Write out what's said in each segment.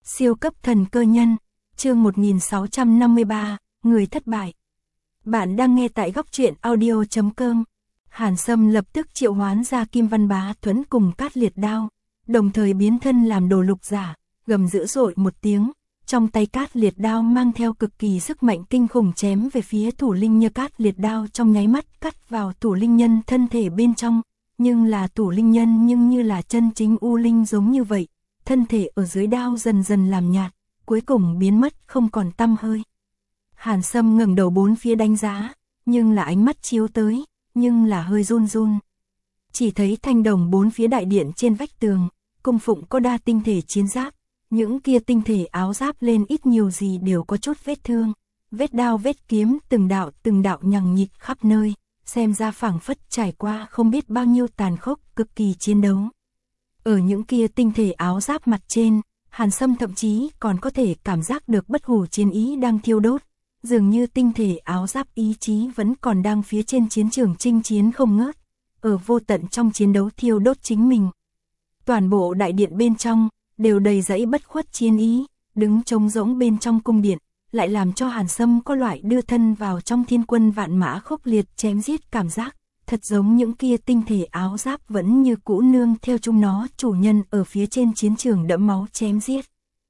Siêu cấp thần cơ nhân, chương 1653, người thất bại. Bạn đang nghe tại góc truyện audio.com. Hàn Sâm lập tức triệu hoán ra Kim Văn Bá Thuẫn cùng Cát Liệt Đao, đồng thời biến thân làm đồ lục giả, gầm dữ dội một tiếng, trong tay Cát Liệt Đao mang theo cực kỳ sức mạnh kinh khủng chém về phía thủ linh nhân. Cát Liệt Đao trong nháy mắt cắt vào thủ linh nhân thân thể bên trong, nhưng là thủ linh nhân nhưng như là chân chính u linh giống như vậy, thân thể ở dưới đao dần dần làm nhạt, cuối cùng biến mất không còn tăm hơi. Hàn Sâm ngẩng đầu bốn phía đánh giá, nhưng là ánh mắt chiếu tới, nhưng là hơi run run. Chỉ thấy thanh đồng bốn phía đại điện trên vách tường, cung phụng có đa tinh thể chiến giáp, những kia tinh thể áo giáp lên ít nhiều gì đều có chút vết thương, vết đao vết kiếm từng đạo nhằng nhịt khắp nơi, xem ra phảng phất trải qua không biết bao nhiêu tàn khốc cực kỳ chiến đấu. Ở những kia tinh thể áo giáp mặt trên, Hàn Sâm thậm chí còn có thể cảm giác được bất hủ chiến ý đang thiêu đốt, dường như tinh thể áo giáp ý chí vẫn còn đang phía trên chiến trường chinh chiến không ngớt, ở vô tận trong chiến đấu thiêu đốt chính mình. Toàn bộ đại điện bên trong đều đầy dẫy bất khuất chiến ý, đứng trống rỗng bên trong cung điện, lại làm cho Hàn Sâm có loại đưa thân vào trong thiên quân vạn mã khốc liệt chém giết cảm giác, thật giống những kia tinh thể áo giáp vẫn như cũ nương theo chúng nó chủ nhân ở phía trên chiến trường đẫm máu chém giết.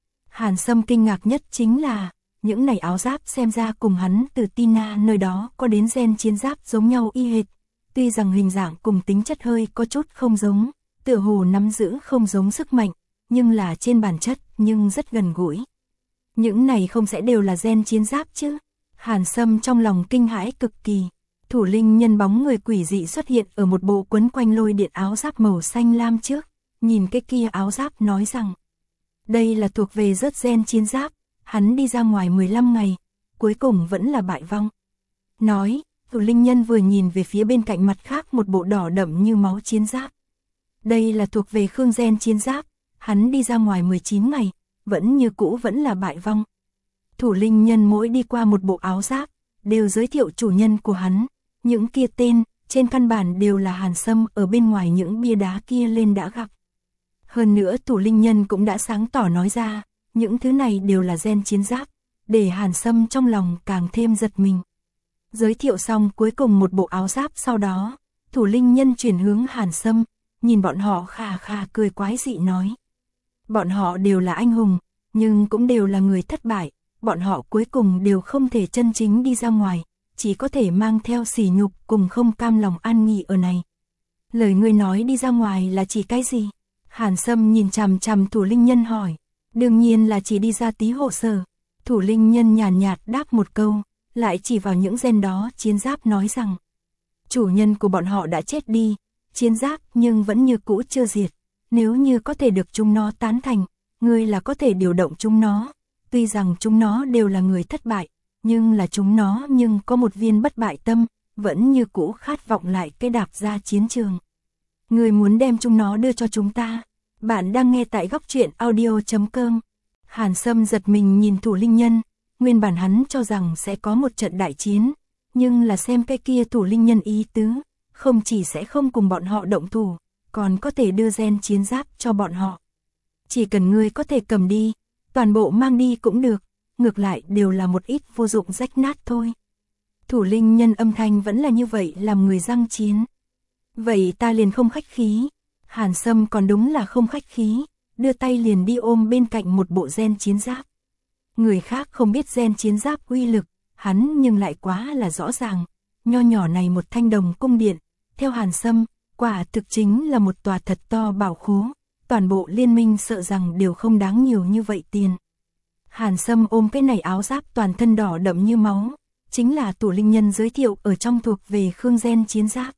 Hàn Sâm kinh ngạc nhất chính là, những này áo giáp xem ra cùng hắn từ Tina nơi đó có đến gen chiến giáp giống nhau y hệt, tuy rằng hình dạng cùng tính chất hơi có chút không giống, tựa hồ nắm giữ không giống sức mạnh, nhưng là trên bản chất nhưng rất gần gũi. Những này không sẽ đều là gen chiến giáp chứ? Hàn Sâm trong lòng kinh hãi cực kỳ. Thủ linh nhân bóng người quỷ dị xuất hiện ở một bộ quấn quanh lôi điện áo giáp màu xanh lam trước, nhìn cái kia áo giáp nói rằng, đây là thuộc về rớt gen chiến giáp, hắn đi ra ngoài 15 ngày, cuối cùng vẫn là bại vong. Nói, thủ linh nhân vừa nhìn về phía bên cạnh mặt khác một bộ đỏ đậm như máu chiến giáp. Đây là thuộc về Khương gen chiến giáp, hắn đi ra ngoài 19 ngày, vẫn như cũ vẫn là bại vong. Thủ linh nhân mỗi đi qua một bộ áo giáp, đều giới thiệu chủ nhân của hắn, những kia tên, trên căn bản đều là Hàn Sâm ở bên ngoài những bia đá kia lên đã gặp. Hơn nữa thủ linh nhân cũng đã sáng tỏ nói ra, những thứ này đều là gen chiến giáp, để Hàn Sâm trong lòng càng thêm giật mình. Giới thiệu xong cuối cùng một bộ áo giáp sau đó, thủ linh nhân chuyển hướng Hàn Sâm, nhìn bọn họ khà khà cười quái dị nói. Bọn họ đều là anh hùng, nhưng cũng đều là người thất bại, bọn họ cuối cùng đều không thể chân chính đi ra ngoài, chỉ có thể mang theo sỉ nhục cùng không cam lòng an nghỉ ở này. Lời ngươi nói đi ra ngoài là chỉ cái gì? Hàn Sâm nhìn chằm chằm thủ linh nhân hỏi. Đương nhiên là chỉ đi ra tí hộ sở. Thủ linh nhân nhàn nhạt đáp một câu, lại chỉ vào những gen đó chiến giáp nói rằng, chủ nhân của bọn họ đã chết đi, chiến giáp nhưng vẫn như cũ chưa diệt, nếu như có thể được chúng nó tán thành, ngươi là có thể điều động chúng nó, tuy rằng chúng nó đều là người thất bại, nhưng là chúng nó nhưng có một viên bất bại tâm, vẫn như cũ khát vọng lại cái đạp ra chiến trường. Ngươi muốn đem chúng nó đưa cho chúng ta. Bạn đang nghe tại góc truyện audio.com. Hàn Sâm giật mình nhìn thủ linh nhân, nguyên bản hắn cho rằng sẽ có một trận đại chiến, nhưng là xem cái kia thủ linh nhân ý tứ, không chỉ sẽ không cùng bọn họ động thủ, còn có thể đưa gen chiến giáp cho bọn họ. Chỉ cần ngươi có thể cầm đi, toàn bộ mang đi cũng được, ngược lại đều là một ít vô dụng rách nát thôi. Thủ linh nhân âm thanh vẫn là như vậy làm người răng chiến. Vậy ta liền không khách khí. Hàn Sâm còn đúng là không khách khí, đưa tay liền đi ôm bên cạnh một bộ gen chiến giáp. Người khác không biết gen chiến giáp uy lực, hắn nhưng lại quá là rõ ràng. Nho nhỏ này một thanh đồng cung điện, theo Hàn Sâm, quả thực chính là một tòa thật to bảo khố, toàn bộ liên minh sợ rằng đều không đáng nhiều như vậy tiền. Hàn Sâm ôm cái này áo giáp toàn thân đỏ đậm như máu, chính là thủ linh nhân giới thiệu ở trong thuộc về Khương gen chiến giáp.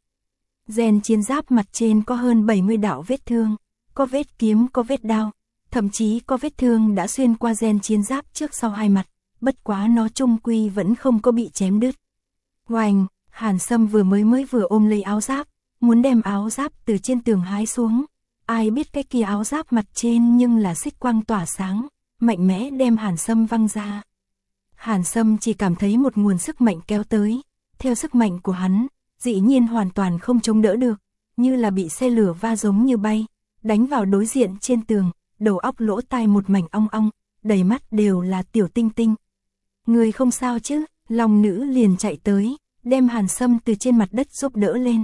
Gen chiến giáp mặt trên có hơn 70 đạo vết thương, có vết kiếm có vết đao, thậm chí có vết thương đã xuyên qua gen chiến giáp trước sau hai mặt, bất quá nó chung quy vẫn không có bị chém đứt. Oanh, Hàn Sâm vừa ôm lấy áo giáp, muốn đem áo giáp từ trên tường hái xuống, ai biết cái kia áo giáp mặt trên nhưng là xích quang tỏa sáng, mạnh mẽ đem Hàn Sâm văng ra. Hàn Sâm chỉ cảm thấy một nguồn sức mạnh kéo tới, theo sức mạnh của hắn, dĩ nhiên hoàn toàn không chống đỡ được, như là bị xe lửa va giống như bay, đánh vào đối diện trên tường, đầu óc lỗ tai một mảnh ong ong, đầy mắt đều là tiểu tinh tinh. Người không sao chứ? Long nữ liền chạy tới, đem Hàn Sâm từ trên mặt đất giúp đỡ lên.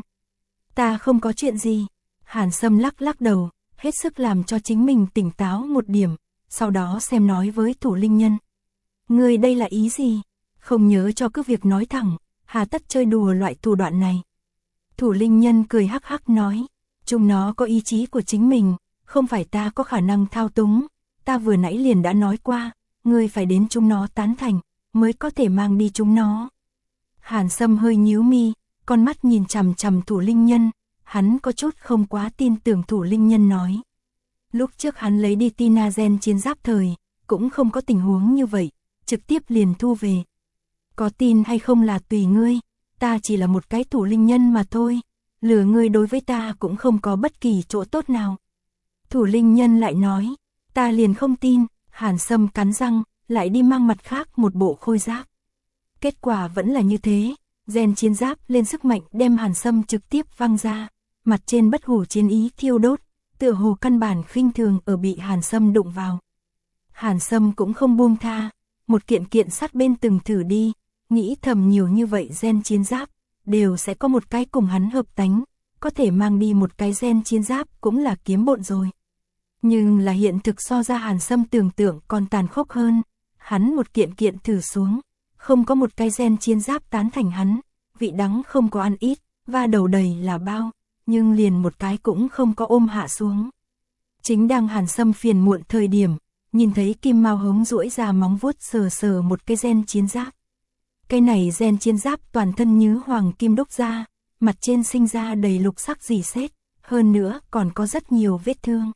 Ta không có chuyện gì. Hàn Sâm lắc lắc đầu, hết sức làm cho chính mình tỉnh táo một điểm, sau đó xem nói với Thủ Linh Nhân. Người đây là ý gì? Không nhớ cho cứ việc nói thẳng, hà tất chơi đùa loại thủ đoạn này. Thủ Linh Nhân cười hắc hắc nói, chúng nó có ý chí của chính mình, không phải ta có khả năng thao túng, ta vừa nãy liền đã nói qua, ngươi phải đến chúng nó tán thành, mới có thể mang đi chúng nó. Hàn Sâm hơi nhíu mi, con mắt nhìn chằm chằm Thủ Linh Nhân, hắn có chút không quá tin tưởng Thủ Linh Nhân nói. Lúc trước hắn lấy đi Tina gen chiến giáp thời, cũng không có tình huống như vậy, trực tiếp liền thu về. Có tin hay không là tùy ngươi, ta chỉ là một cái Thủ Linh Nhân mà thôi, lừa ngươi đối với ta cũng không có bất kỳ chỗ tốt nào. Thủ Linh Nhân lại nói, ta liền không tin. Hàn Sâm cắn răng, lại đi mang mặt khác một bộ khôi giáp. Kết quả vẫn là như thế, gen chiến giáp lên sức mạnh đem Hàn Sâm trực tiếp văng ra, mặt trên bất hủ chiến ý thiêu đốt, tựa hồ căn bản khinh thường ở bị Hàn Sâm đụng vào. Hàn Sâm cũng không buông tha, một kiện kiện sát bên từng thử đi, nghĩ thầm nhiều như vậy gen chiến giáp, đều sẽ có một cái cùng hắn hợp tánh, có thể mang đi một cái gen chiến giáp cũng là kiếm bộn rồi. Nhưng là hiện thực so ra Hàn Sâm tưởng tượng còn tàn khốc hơn, hắn một kiện kiện thử xuống, không có một cái gen chiến giáp tán thành hắn, vị đắng không có ăn ít, va đầu đầy là bao, nhưng liền một cái cũng không có ôm hạ xuống. Chính đang Hàn Sâm phiền muộn thời điểm, nhìn thấy Kim Mao Hống duỗi ra móng vuốt sờ sờ một cái gen chiến giáp. Cái này gen chiến giáp toàn thân như hoàng kim đúc ra, mặt trên sinh ra đầy lục sắc rỉ sét, hơn nữa còn có rất nhiều vết thương.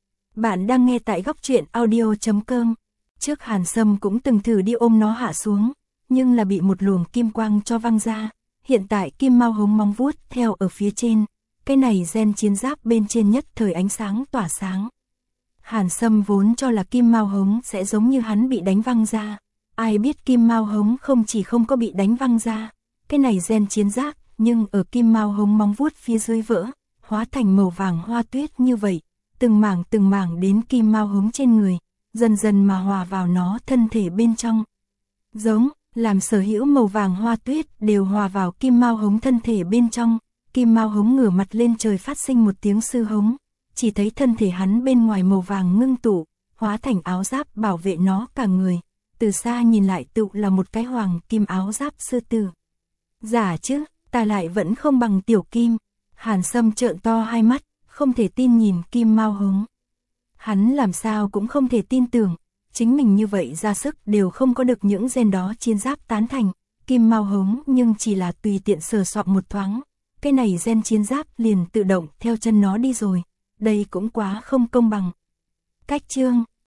Bạn đang nghe tại góc truyện audio.com. Trước Hàn Sâm cũng từng thử đi ôm nó hạ xuống, nhưng là bị một luồng kim quang cho văng ra. Hiện tại Kim Mao Hống móng vuốt theo ở phía trên, cái này gen chiến giáp bên trên nhất thời ánh sáng tỏa sáng. Hàn Sâm vốn cho là Kim Mao Hống sẽ giống như hắn bị đánh văng ra, ai biết Kim Mao Hống không chỉ không có bị đánh văng ra, cái này gen chiến giáp nhưng ở Kim Mao Hống móng vuốt phía dưới vỡ, hóa thành màu vàng hoa tuyết như vậy, từng mảng đến Kim Mao Hống trên người, dần dần mà hòa vào nó thân thể bên trong. Giống, làm sở hữu màu vàng hoa tuyết đều hòa vào Kim Mao Hống thân thể bên trong, Kim Mao Hống ngửa mặt lên trời phát sinh một tiếng sư hống, chỉ thấy thân thể hắn bên ngoài màu vàng ngưng tụ, hóa thành áo giáp bảo vệ nó cả người, từ xa nhìn lại tựu là một cái hoàng kim áo giáp sư tử. Giả chứ, ta lại vẫn không bằng tiểu Kim. Hàn Sâm trợn to hai mắt, không thể tin nhìn Kim Mao Hống. Hắn làm sao cũng không thể tin tưởng, chính mình như vậy ra sức đều không có được những gen đó chiến giáp tán thành, Kim Mao Hống nhưng chỉ là tùy tiện sờ soạn một thoáng, cái này gen chiến giáp liền tự động theo chân nó đi rồi, đây cũng quá không công bằng. Cách chương